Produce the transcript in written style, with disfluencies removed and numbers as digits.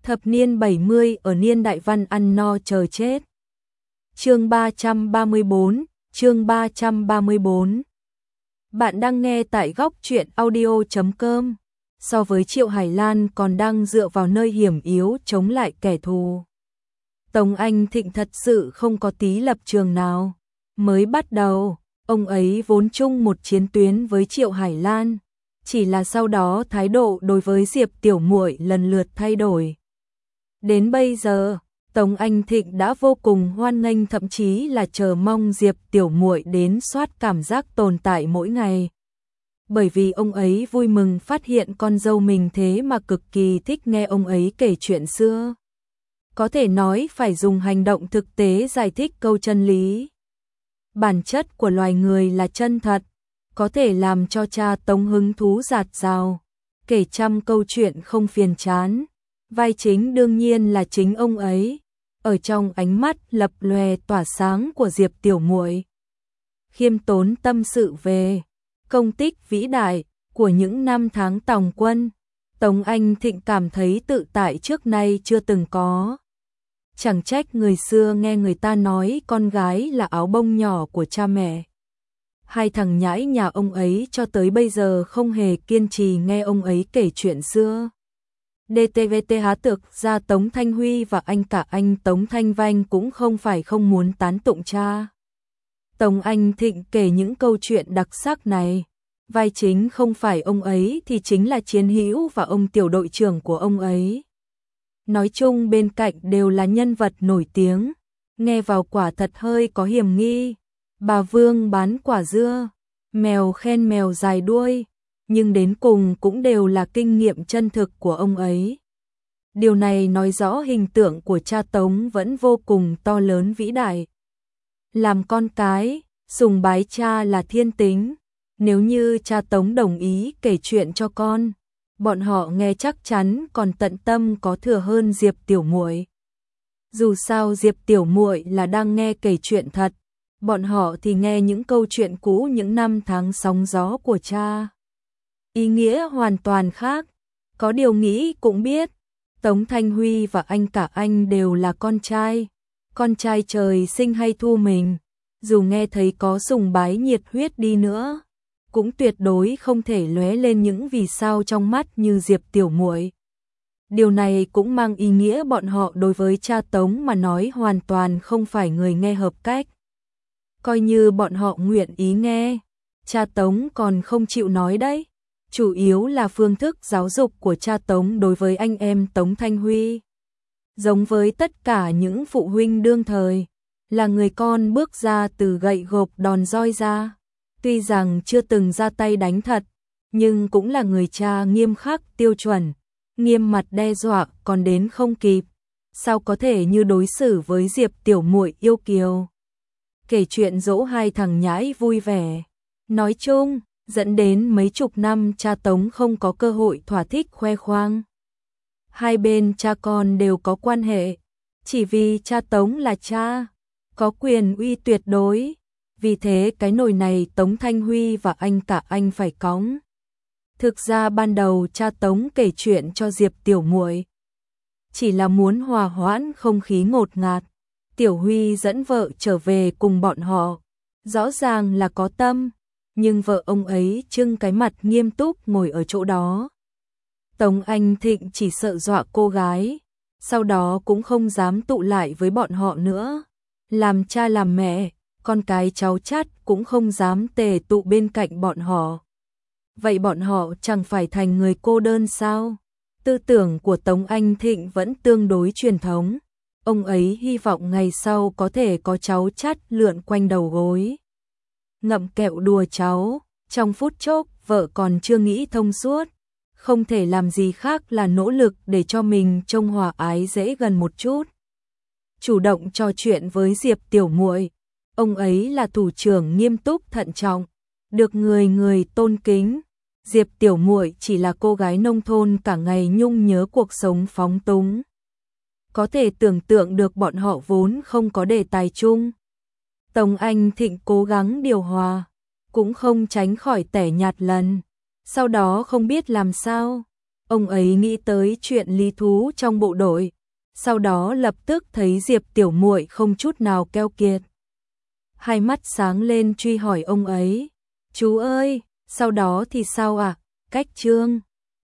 Thập niên 70 ở niên đại văn ăn no chờ chết. Chương 334, chương 334. Bạn đang nghe tại góc truyện audio.com. So với Triệu Hải Lan còn đang dựa vào nơi hiểm yếu chống lại kẻ thù. Tống Anh Thịnh thật sự không có tí lập trường nào. Mới bắt đầu, ông ấy vốn chung một chiến tuyến với Triệu Hải Lan, chỉ là sau đó thái độ đối với Diệp Tiểu Muội lần lượt thay đổi. Đến bây giờ, Tống Anh Thịnh đã vô cùng hoan nghênh, thậm chí là chờ mong Diệp Tiểu Muội đến soát cảm giác tồn tại mỗi ngày. Bởi vì ông ấy vui mừng phát hiện con dâu mình thế mà cực kỳ thích nghe ông ấy kể chuyện xưa. Có thể nói phải dùng hành động thực tế giải thích câu chân lý. Bản chất của loài người là chân thật, có thể làm cho cha Tống hứng thú dạt dào, kể trăm câu chuyện không phiền chán. Vai chính đương nhiên là chính ông ấy, ở trong ánh mắt lập lòe tỏa sáng của Diệp Tiểu Muội. Khiêm tốn tâm sự về công tích vĩ đại của những năm tháng tòng quân, Tống Anh Thịnh cảm thấy tự tại trước nay chưa từng có. Chẳng trách người xưa nghe người ta nói con gái là áo bông nhỏ của cha mẹ. Hai thằng nhãi nhà ông ấy cho tới bây giờ không hề kiên trì nghe ông ấy kể chuyện xưa. DTVT há thực ra Tống Thanh Huy và anh cả anh Tống Thanh Vanh cũng không phải không muốn tán tụng cha. Tống Anh Thịnh kể những câu chuyện đặc sắc này, vai chính không phải ông ấy thì chính là Chiến Hữu và ông tiểu đội trưởng của ông ấy. Nói chung bên cạnh đều là nhân vật nổi tiếng, nghe vào quả thật hơi có hiểm nghi. Bà Vương bán quả dưa, mèo khen mèo dài đuôi, nhưng đến cùng cũng đều là kinh nghiệm chân thực của ông ấy. Điều này nói rõ hình tượng của cha Tống vẫn vô cùng to lớn vĩ đại. Làm con cái, sùng bái cha là thiên tính. Nếu như cha Tống đồng ý kể chuyện cho con, bọn họ nghe chắc chắn còn tận tâm có thừa hơn Diệp Tiểu Muội. Dù sao Diệp Tiểu Muội là đang nghe kể chuyện thật, bọn họ thì nghe những câu chuyện cũ những năm tháng sóng gió của cha. Ý nghĩa hoàn toàn khác, có điều nghĩ cũng biết, Tống Thanh Huy và anh cả anh đều là con trai trời sinh hay thu mình, dù nghe thấy có sùng bái nhiệt huyết đi nữa, cũng tuyệt đối không thể lóe lên những vì sao trong mắt như Diệp Tiểu Muội. Điều này cũng mang ý nghĩa bọn họ đối với cha Tống mà nói hoàn toàn không phải người nghe hợp cách. Coi như bọn họ nguyện ý nghe, cha Tống còn không chịu nói đấy. Chủ yếu là phương thức giáo dục của cha Tống đối với anh em Tống Thanh Huy. Giống với tất cả những phụ huynh đương thời, là người con bước ra từ gậy gộc đòn roi ra. Tuy rằng chưa từng ra tay đánh thật, nhưng cũng là người cha nghiêm khắc tiêu chuẩn, nghiêm mặt đe dọa còn đến không kịp. Sao có thể như đối xử với Diệp Tiểu Muội yêu kiều. Kể chuyện dỗ hai thằng nhãi vui vẻ. Nói chung, dẫn đến mấy chục năm cha Tống không có cơ hội thỏa thích khoe khoang. Hai bên cha con đều có quan hệ, chỉ vì cha Tống là cha, có quyền uy tuyệt đối. Vì thế cái nồi này Tống Thanh Huy và anh cả anh phải cõng. Thực ra ban đầu cha Tống kể chuyện cho Diệp Tiểu Muội chỉ là muốn hòa hoãn không khí ngột ngạt. Tiểu Huy dẫn vợ trở về cùng bọn họ, rõ ràng là có tâm, nhưng vợ ông ấy trưng cái mặt nghiêm túc ngồi ở chỗ đó. Tống Anh Thịnh chỉ sợ dọa cô gái, sau đó cũng không dám tụ lại với bọn họ nữa. Làm cha làm mẹ, con cái cháu chắt cũng không dám tề tụ bên cạnh bọn họ. Vậy bọn họ chẳng phải thành người cô đơn sao? Tư tưởng của Tống Anh Thịnh vẫn tương đối truyền thống. Ông ấy hy vọng ngày sau có thể có cháu chắt lượn quanh đầu gối. Ngậm kẹo đùa cháu, trong phút chốc vợ còn chưa nghĩ thông suốt. Không thể làm gì khác là nỗ lực để cho mình trông hòa ái dễ gần một chút. Chủ động trò chuyện với Diệp Tiểu Muội. Ông ấy là thủ trưởng nghiêm túc thận trọng, được người người tôn kính. Diệp Tiểu Muội chỉ là cô gái nông thôn cả ngày nhung nhớ cuộc sống phóng túng. Có thể tưởng tượng được bọn họ vốn không có đề tài chung. Tống Anh Thịnh cố gắng điều hòa, cũng không tránh khỏi tẻ nhạt lần. Sau đó không biết làm sao, ông ấy nghĩ tới chuyện lý thú trong bộ đội, sau đó lập tức thấy Diệp tiểu muội không chút nào keo kiệt. Hai mắt sáng lên truy hỏi ông ấy, chú ơi, sau đó thì sao ạ? Cách chương